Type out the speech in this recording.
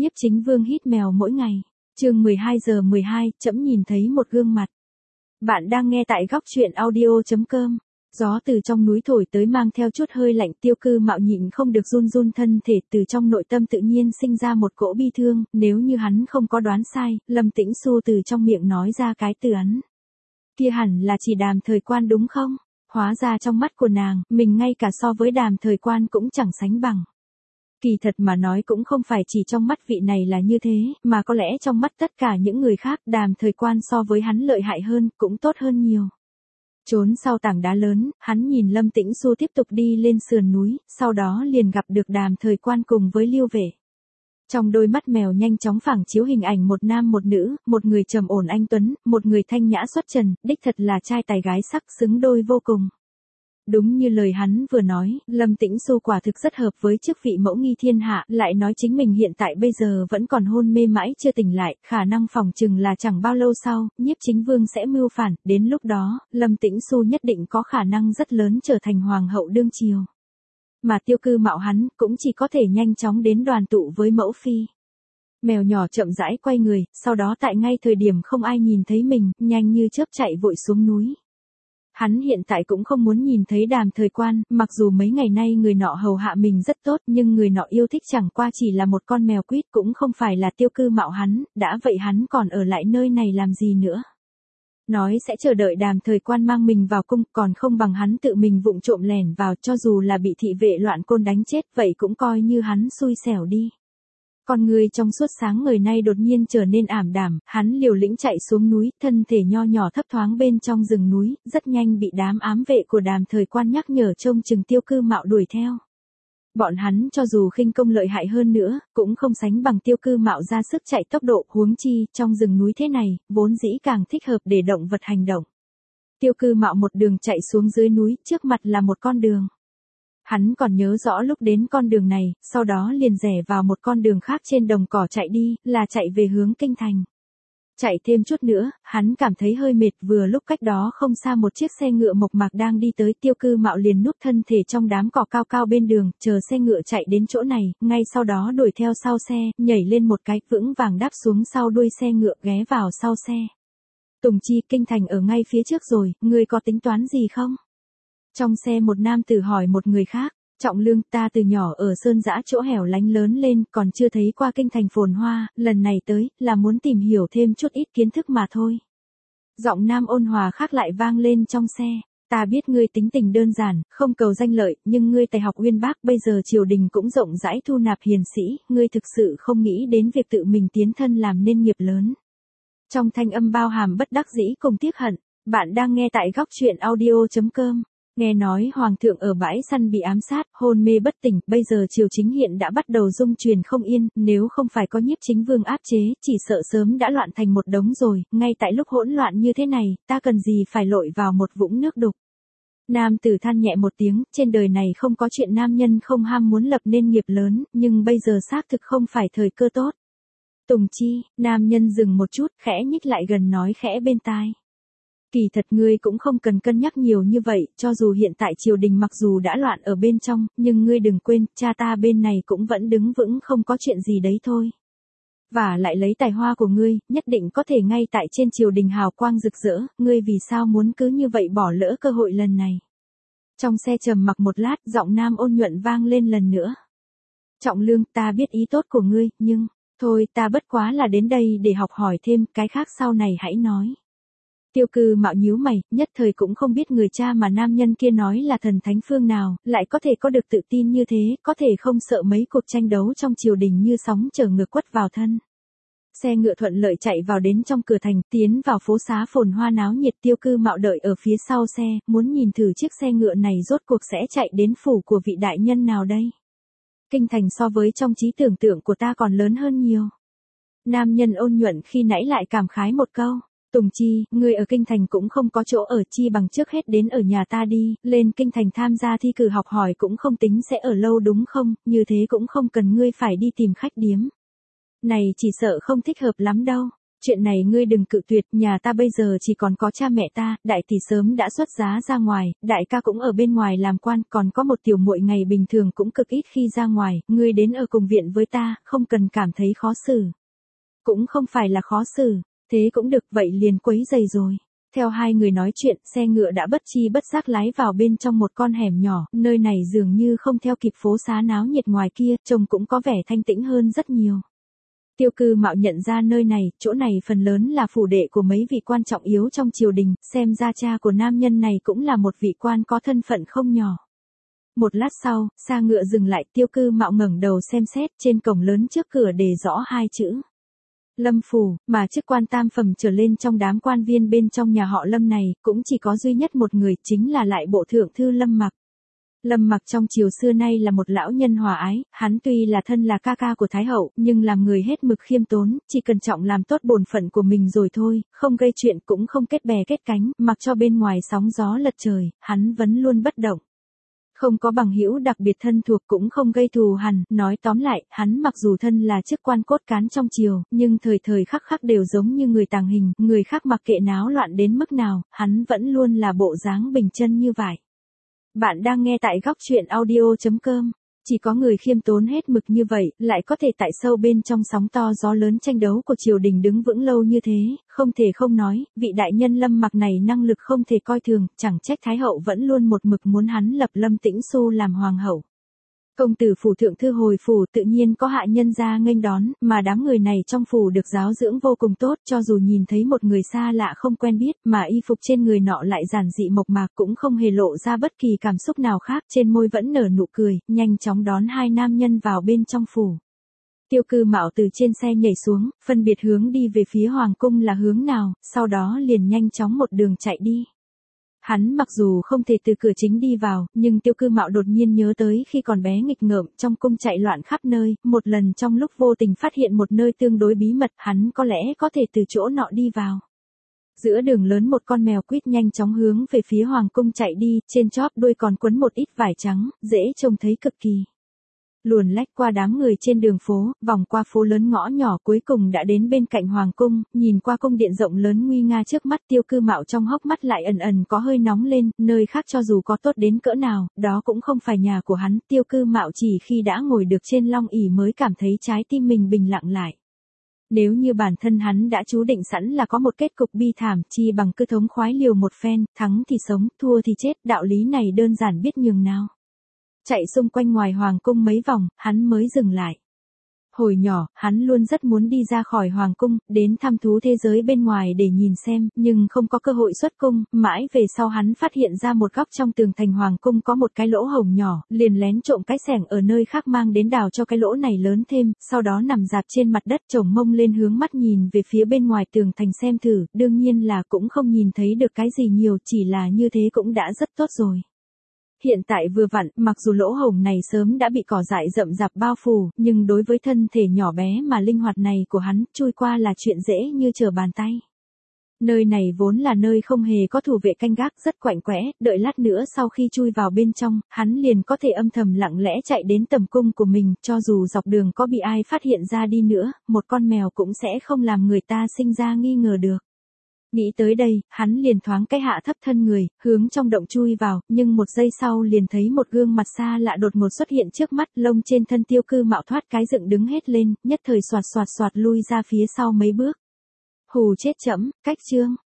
Nhiếp Chính Vương hít mèo mỗi ngày. Chương 12:12, trẫm nhìn thấy một gương mặt. Bạn đang nghe tại góc truyện audio.com. Gió từ trong núi thổi tới mang theo chút hơi lạnh, Tiêu Cư Mạo nhịn không được run run thân thể, từ trong nội tâm tự nhiên sinh ra một cỗ bi thương, nếu như hắn không có đoán sai, Lâm Tĩnh Xu từ trong miệng nói ra cái từ ấn. Kia hẳn là chỉ Đàm Thời Quan đúng không? Hóa ra trong mắt của nàng, mình ngay cả so với Đàm Thời Quan cũng chẳng sánh bằng. Kỳ thật mà nói cũng không phải chỉ trong mắt vị này là như thế, mà có lẽ trong mắt tất cả những người khác, Đàm Thời Quan so với hắn lợi hại hơn, cũng tốt hơn nhiều. Trốn sau tảng đá lớn, hắn nhìn Lâm Tĩnh Xu tiếp tục đi lên sườn núi, sau đó liền gặp được Đàm Thời Quan cùng với Lưu Vệ. Trong đôi mắt mèo nhanh chóng phảng chiếu hình ảnh một nam một nữ, một người trầm ổn anh tuấn, một người thanh nhã xuất trần, đích thật là trai tài gái sắc, xứng đôi vô cùng. Đúng như lời hắn vừa nói, Lâm Tĩnh Xu quả thực rất hợp với chức vị mẫu nghi thiên hạ, lại nói chính mình hiện tại bây giờ vẫn còn hôn mê mãi chưa tỉnh lại, khả năng phòng chừng là chẳng bao lâu sau, Nhiếp Chính Vương sẽ mưu phản, đến lúc đó, Lâm Tĩnh Xu nhất định có khả năng rất lớn trở thành hoàng hậu đương triều. Mà Tiêu Cư Mạo hắn cũng chỉ có thể nhanh chóng đến đoàn tụ với mẫu phi. Mèo nhỏ chậm rãi quay người, sau đó tại ngay thời điểm không ai nhìn thấy mình, nhanh như chớp chạy vội xuống núi. Hắn hiện tại cũng không muốn nhìn thấy Đàm Thời Quan, mặc dù mấy ngày nay người nọ hầu hạ mình rất tốt, nhưng người nọ yêu thích chẳng qua chỉ là một con mèo quýt, cũng không phải là Tiêu Cư Mạo hắn, đã vậy hắn còn ở lại nơi này làm gì nữa. Nói sẽ chờ đợi Đàm Thời Quan mang mình vào cung, còn không bằng hắn tự mình vụng trộm lẻn vào, cho dù là bị thị vệ loạn côn đánh chết, vậy cũng coi như hắn xui xẻo đi. Con người trong suốt sáng người nay đột nhiên trở nên ảm đạm, hắn liều lĩnh chạy xuống núi, thân thể nho nhỏ thấp thoáng bên trong rừng núi, rất nhanh bị đám ám vệ của Đàm Thời Quan nhắc nhở trông chừng Tiêu Cư Mạo đuổi theo. Bọn hắn cho dù khinh công lợi hại hơn nữa, cũng không sánh bằng Tiêu Cư Mạo ra sức chạy tốc độ, huống chi, trong rừng núi thế này, vốn dĩ càng thích hợp để động vật hành động. Tiêu Cư Mạo một đường chạy xuống dưới núi, trước mặt là một con đường. Hắn còn nhớ rõ lúc đến con đường này, sau đó liền rẽ vào một con đường khác trên đồng cỏ chạy đi, là chạy về hướng kinh thành. Chạy thêm chút nữa, hắn cảm thấy hơi mệt, vừa lúc cách đó không xa một chiếc xe ngựa mộc mạc đang đi tới, Tiêu Cư Mạo liền núp thân thể trong đám cỏ cao cao bên đường, chờ xe ngựa chạy đến chỗ này, ngay sau đó đuổi theo sau xe, nhảy lên một cái, vững vàng đáp xuống sau đuôi xe ngựa, ghé vào sau xe. Tùng Chi, kinh thành ở ngay phía trước rồi, ngươi có tính toán gì không? Trong xe một nam tử hỏi một người khác, Trọng Lương, ta từ nhỏ ở sơn dã chỗ hẻo lánh lớn lên, còn chưa thấy qua kinh thành phồn hoa, lần này tới, là muốn tìm hiểu thêm chút ít kiến thức mà thôi. Giọng nam ôn hòa khác lại vang lên trong xe, ta biết ngươi tính tình đơn giản, không cầu danh lợi, nhưng ngươi tài học uyên bác, bây giờ triều đình cũng rộng rãi thu nạp hiền sĩ, ngươi thực sự không nghĩ đến việc tự mình tiến thân làm nên nghiệp lớn. Trong thanh âm bao hàm bất đắc dĩ cùng tiếc hận, bạn đang nghe tại góc truyện audio.com. Nghe nói hoàng thượng ở bãi săn bị ám sát, hôn mê bất tỉnh, bây giờ triều chính hiện đã bắt đầu dung truyền không yên, nếu không phải có Nhiếp Chính Vương áp chế, chỉ sợ sớm đã loạn thành một đống rồi, ngay tại lúc hỗn loạn như thế này, ta cần gì phải lội vào một vũng nước đục. Nam tử than nhẹ một tiếng, trên đời này không có chuyện nam nhân không ham muốn lập nên nghiệp lớn, nhưng bây giờ xác thực không phải thời cơ tốt. Tùng Chi, nam nhân dừng một chút, khẽ nhích lại gần nói khẽ bên tai. Kỳ thật ngươi cũng không cần cân nhắc nhiều như vậy, cho dù hiện tại triều đình mặc dù đã loạn ở bên trong, nhưng ngươi đừng quên, cha ta bên này cũng vẫn đứng vững không có chuyện gì đấy thôi. Và lại lấy tài hoa của ngươi, nhất định có thể ngay tại trên triều đình hào quang rực rỡ, ngươi vì sao muốn cứ như vậy bỏ lỡ cơ hội lần này. Trong xe trầm mặc một lát, giọng nam ôn nhuận vang lên lần nữa. Trọng Lương, ta biết ý tốt của ngươi, nhưng, thôi ta bất quá là đến đây để học hỏi thêm, cái khác sau này hãy nói. Tiêu Cư Mạo nhíu mày, nhất thời cũng không biết người cha mà nam nhân kia nói là thần thánh phương nào, lại có thể có được tự tin như thế, có thể không sợ mấy cuộc tranh đấu trong triều đình như sóng chở ngược quất vào thân. Xe ngựa thuận lợi chạy vào đến trong cửa thành, tiến vào phố xá phồn hoa náo nhiệt. Tiêu Cư Mạo đợi ở phía sau xe, muốn nhìn thử chiếc xe ngựa này rốt cuộc sẽ chạy đến phủ của vị đại nhân nào đây. Kinh thành so với trong trí tưởng tượng của ta còn lớn hơn nhiều. Nam nhân ôn nhuận khi nãy lại cảm khái một câu. Tùng Chi, ngươi ở kinh thành cũng không có chỗ ở, chi bằng trước hết đến ở nhà ta đi, lên kinh thành tham gia thi cử học hỏi cũng không tính sẽ ở lâu đúng không, như thế cũng không cần ngươi phải đi tìm khách điếm. Này chỉ sợ không thích hợp lắm đâu. Chuyện này ngươi đừng cự tuyệt, nhà ta bây giờ chỉ còn có cha mẹ ta, đại tỷ sớm đã xuất giá ra ngoài, đại ca cũng ở bên ngoài làm quan, còn có một tiểu muội ngày bình thường cũng cực ít khi ra ngoài, ngươi đến ở cùng viện với ta, không cần cảm thấy khó xử. Cũng không phải là khó xử, thế cũng được, vậy liền quấy giày rồi. Theo hai người nói chuyện, xe ngựa đã bất chi bất giác lái vào bên trong một con hẻm nhỏ, nơi này dường như không theo kịp phố xá náo nhiệt ngoài kia, trông cũng có vẻ thanh tĩnh hơn rất nhiều. Tiêu Cư Mạo nhận ra nơi này, chỗ này phần lớn là phủ đệ của mấy vị quan trọng yếu trong triều đình, xem ra cha của nam nhân này cũng là một vị quan có thân phận không nhỏ. Một lát sau, xe ngựa dừng lại, Tiêu Cư Mạo ngẩng đầu xem xét, trên cổng lớn trước cửa đề rõ hai chữ. Lâm phủ, mà chức quan tam phẩm trở lên trong đám quan viên bên trong nhà họ Lâm này, cũng chỉ có duy nhất một người, chính là lại bộ thượng thư Lâm Mặc. Lâm Mặc trong triều xưa nay là một lão nhân hòa ái, hắn tuy là thân là ca ca của Thái hậu, nhưng làm người hết mực khiêm tốn, chỉ cần trọng làm tốt bổn phận của mình rồi thôi, không gây chuyện cũng không kết bè kết cánh, mặc cho bên ngoài sóng gió lật trời, hắn vẫn luôn bất động. Không có bằng hữu đặc biệt thân thuộc cũng không gây thù hằn, nói tóm lại, hắn mặc dù thân là chức quan cốt cán trong triều, nhưng thời thời khắc khắc đều giống như người tàng hình, người khác mặc kệ náo loạn đến mức nào, hắn vẫn luôn là bộ dáng bình chân như vậy. Bạn đang nghe tại góc truyện audio.com. Chỉ có người khiêm tốn hết mực như vậy, lại có thể tại sâu bên trong sóng to gió lớn tranh đấu của triều đình đứng vững lâu như thế, không thể không nói, vị đại nhân Lâm Mặc này năng lực không thể coi thường, chẳng trách Thái hậu vẫn luôn một mực muốn hắn lập Lâm Tĩnh Xu làm hoàng hậu. Công tử phủ thượng thư hồi phủ tự nhiên có hạ nhân ra nghênh đón, mà đám người này trong phủ được giáo dưỡng vô cùng tốt, cho dù nhìn thấy một người xa lạ không quen biết, mà y phục trên người nọ lại giản dị mộc mạc cũng không hề lộ ra bất kỳ cảm xúc nào khác, trên môi vẫn nở nụ cười, nhanh chóng đón hai nam nhân vào bên trong phủ. Tiêu Cư Mạo từ trên xe nhảy xuống, phân biệt hướng đi về phía hoàng cung là hướng nào, sau đó liền nhanh chóng một đường chạy đi. Hắn mặc dù không thể từ cửa chính đi vào, nhưng Tiêu Cư Mạo đột nhiên nhớ tới khi còn bé nghịch ngợm trong cung chạy loạn khắp nơi, một lần trong lúc vô tình phát hiện một nơi tương đối bí mật, hắn có lẽ có thể từ chỗ nọ đi vào. Giữa đường lớn một con mèo quýt nhanh chóng hướng về phía hoàng cung chạy đi, trên chóp đuôi còn quấn một ít vải trắng, dễ trông thấy cực kỳ. Luồn lách qua đám người trên đường phố, vòng qua phố lớn ngõ nhỏ cuối cùng đã đến bên cạnh hoàng cung, nhìn qua cung điện rộng lớn nguy nga trước mắt Tiêu Cư Mạo trong hốc mắt lại ẩn ẩn có hơi nóng lên, nơi khác cho dù có tốt đến cỡ nào, đó cũng không phải nhà của hắn, Tiêu Cư Mạo chỉ khi đã ngồi được trên long ỷ mới cảm thấy trái tim mình bình lặng lại. Nếu như bản thân hắn đã chú định sẵn là có một kết cục bi thảm, chi bằng cứ thống khoái liều một phen, thắng thì sống, thua thì chết, đạo lý này đơn giản biết nhường nào. Chạy xung quanh ngoài hoàng cung mấy vòng, hắn mới dừng lại. Hồi nhỏ, hắn luôn rất muốn đi ra khỏi hoàng cung, đến thăm thú thế giới bên ngoài để nhìn xem, nhưng không có cơ hội xuất cung, mãi về sau hắn phát hiện ra một góc trong tường thành hoàng cung có một cái lỗ hổng nhỏ, liền lén trộm cái xẻng ở nơi khác mang đến đào cho cái lỗ này lớn thêm, sau đó nằm dạp trên mặt đất chồng mông lên hướng mắt nhìn về phía bên ngoài tường thành xem thử, đương nhiên là cũng không nhìn thấy được cái gì nhiều, chỉ là như thế cũng đã rất tốt rồi. Hiện tại vừa vặn, mặc dù lỗ hổng này sớm đã bị cỏ dại rậm rạp bao phủ, nhưng đối với thân thể nhỏ bé mà linh hoạt này của hắn, chui qua là chuyện dễ như trở bàn tay. Nơi này vốn là nơi không hề có thủ vệ canh gác, rất quạnh quẽ, đợi lát nữa sau khi chui vào bên trong, hắn liền có thể âm thầm lặng lẽ chạy đến tầm cung của mình, cho dù dọc đường có bị ai phát hiện ra đi nữa, một con mèo cũng sẽ không làm người ta sinh ra nghi ngờ được. Nghĩ tới đây, hắn liền thoáng cái hạ thấp thân người, hướng trong động chui vào, nhưng một giây sau liền thấy một gương mặt xa lạ đột ngột xuất hiện trước mắt, lông trên thân Tiêu Cư Mạo thoát cái dựng đứng hết lên, nhất thời xoạt xoạt xoạt lui ra phía sau mấy bước. Hù chết chẫm, cách chương.